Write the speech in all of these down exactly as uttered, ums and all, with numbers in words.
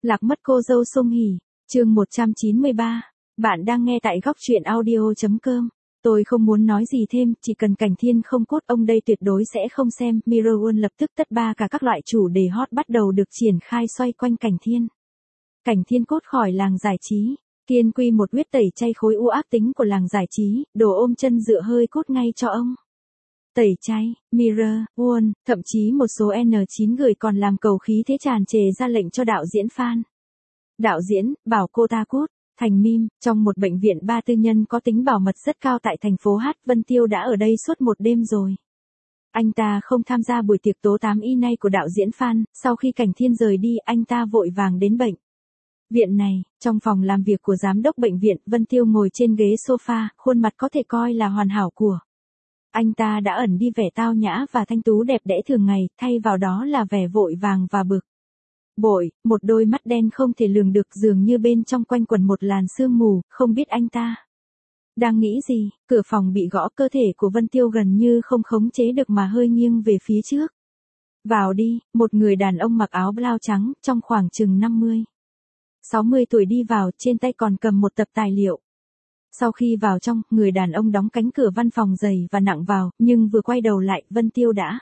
Lạc mất cô dâu Song Hỷ, chương một trăm chín mươi ba. Bạn đang nghe tại góc truyện audio chấm com. Tôi không muốn nói gì thêm, chỉ cần Cảnh Thiên không cốt ông đây tuyệt đối sẽ không xem. Mirror World lập tức tất ba cả các loại chủ đề hot bắt đầu được triển khai xoay quanh Cảnh Thiên. Cảnh Thiên cốt khỏi làng giải trí, kiên quy một huyết tẩy chay khối u ác tính của làng giải trí, đồ ôm chân dựa hơi cốt ngay cho ông. Tẩy chay, Mirror World, thậm chí một số N chín người còn làm cầu khí thế tràn trề ra lệnh cho đạo diễn Phan. Đạo diễn, bảo cô ta cút, thành meme, trong một bệnh viện ba tư nhân có tính bảo mật rất cao tại thành phố Hát, Vân Tiêu đã ở đây suốt một đêm rồi. Anh ta không tham gia buổi tiệc tố tám y nay của đạo diễn Phan, sau khi Cảnh Thiên rời đi anh ta vội vàng đến bệnh viện này, trong phòng làm việc của giám đốc bệnh viện, Vân Tiêu ngồi trên ghế sofa, khuôn mặt có thể coi là hoàn hảo của anh ta đã ẩn đi vẻ tao nhã và thanh tú đẹp đẽ thường ngày, thay vào đó là vẻ vội vàng và bực bội, một đôi mắt đen không thể lường được dường như bên trong quanh quẩn một làn sương mù, không biết anh ta đang nghĩ gì. Cửa phòng bị gõ, cơ thể của Vân Tiêu gần như không khống chế được mà hơi nghiêng về phía trước. Vào đi, một người đàn ông mặc áo blau trắng, trong khoảng chừng năm mươi, sáu mươi tuổi đi vào, trên tay còn cầm một tập tài liệu. Sau khi vào trong, người đàn ông đóng cánh cửa văn phòng dày và nặng vào, nhưng vừa quay đầu lại, Vân Tiêu đã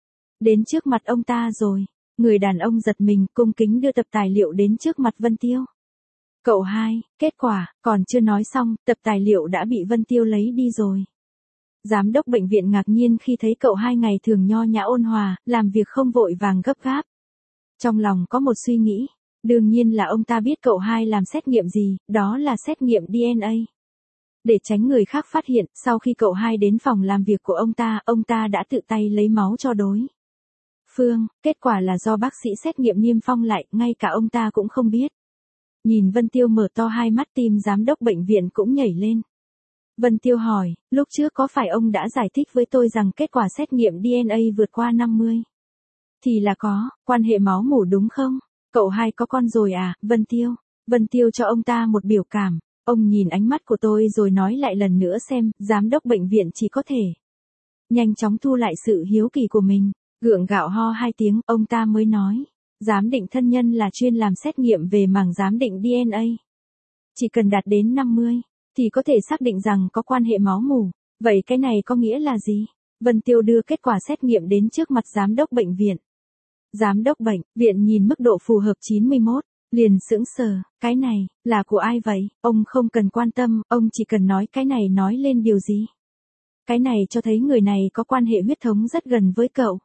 đến trước mặt ông ta rồi. Người đàn ông giật mình, cung kính đưa tập tài liệu đến trước mặt Vân Tiêu. Cậu hai, kết quả, còn chưa nói xong, tập tài liệu đã bị Vân Tiêu lấy đi rồi. Giám đốc bệnh viện ngạc nhiên khi thấy cậu hai ngày thường nho nhã ôn hòa, làm việc không vội vàng gấp gáp. Trong lòng có một suy nghĩ, đương nhiên là ông ta biết cậu hai làm xét nghiệm gì, đó là xét nghiệm đê en a. Để tránh người khác phát hiện, sau khi cậu hai đến phòng làm việc của ông ta, ông ta đã tự tay lấy máu cho đối phương, kết quả là do bác sĩ xét nghiệm niêm phong lại, ngay cả ông ta cũng không biết. Nhìn Vân Tiêu mở to hai mắt, tim giám đốc bệnh viện cũng nhảy lên. Vân Tiêu hỏi, lúc trước có phải ông đã giải thích với tôi rằng kết quả xét nghiệm đê en a vượt qua năm mươi? Thì là có, quan hệ máu mủ đúng không? Cậu hai có con rồi à, Vân Tiêu? Vân Tiêu cho ông ta một biểu cảm. Ông nhìn ánh mắt của tôi rồi nói lại lần nữa xem, giám đốc bệnh viện chỉ có thể nhanh chóng thu lại sự hiếu kỳ của mình. Gượng gạo ho hai tiếng, ông ta mới nói. Giám định thân nhân là chuyên làm xét nghiệm về mảng giám định đê en a. Chỉ cần đạt đến năm mươi, thì có thể xác định rằng có quan hệ máu mủ. Vậy cái này có nghĩa là gì? Vân Tiêu đưa kết quả xét nghiệm đến trước mặt giám đốc bệnh viện. Giám đốc bệnh viện nhìn mức độ phù hợp chín mươi mốt, liền sững sờ, cái này, là của ai vậy? Ông không cần quan tâm, ông chỉ cần nói cái này nói lên điều gì? Cái này cho thấy người này có quan hệ huyết thống rất gần với cậu.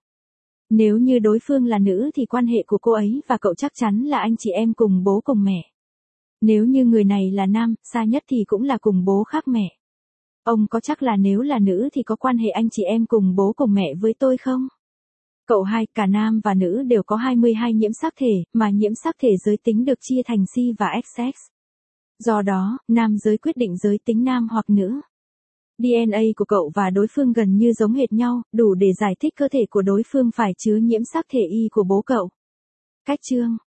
Nếu như đối phương là nữ thì quan hệ của cô ấy và cậu chắc chắn là anh chị em cùng bố cùng mẹ. Nếu như người này là nam, xa nhất thì cũng là cùng bố khác mẹ. Ông có chắc là nếu là nữ thì có quan hệ anh chị em cùng bố cùng mẹ với tôi không? Cậu hai, cả nam và nữ đều có hai mươi hai nhiễm sắc thể, mà nhiễm sắc thể giới tính được chia thành C và X. Do đó, nam giới quyết định giới tính nam hoặc nữ. đê en a của cậu và đối phương gần như giống hệt nhau, đủ để giải thích cơ thể của đối phương phải chứa nhiễm sắc thể Y của bố cậu. Cách chương,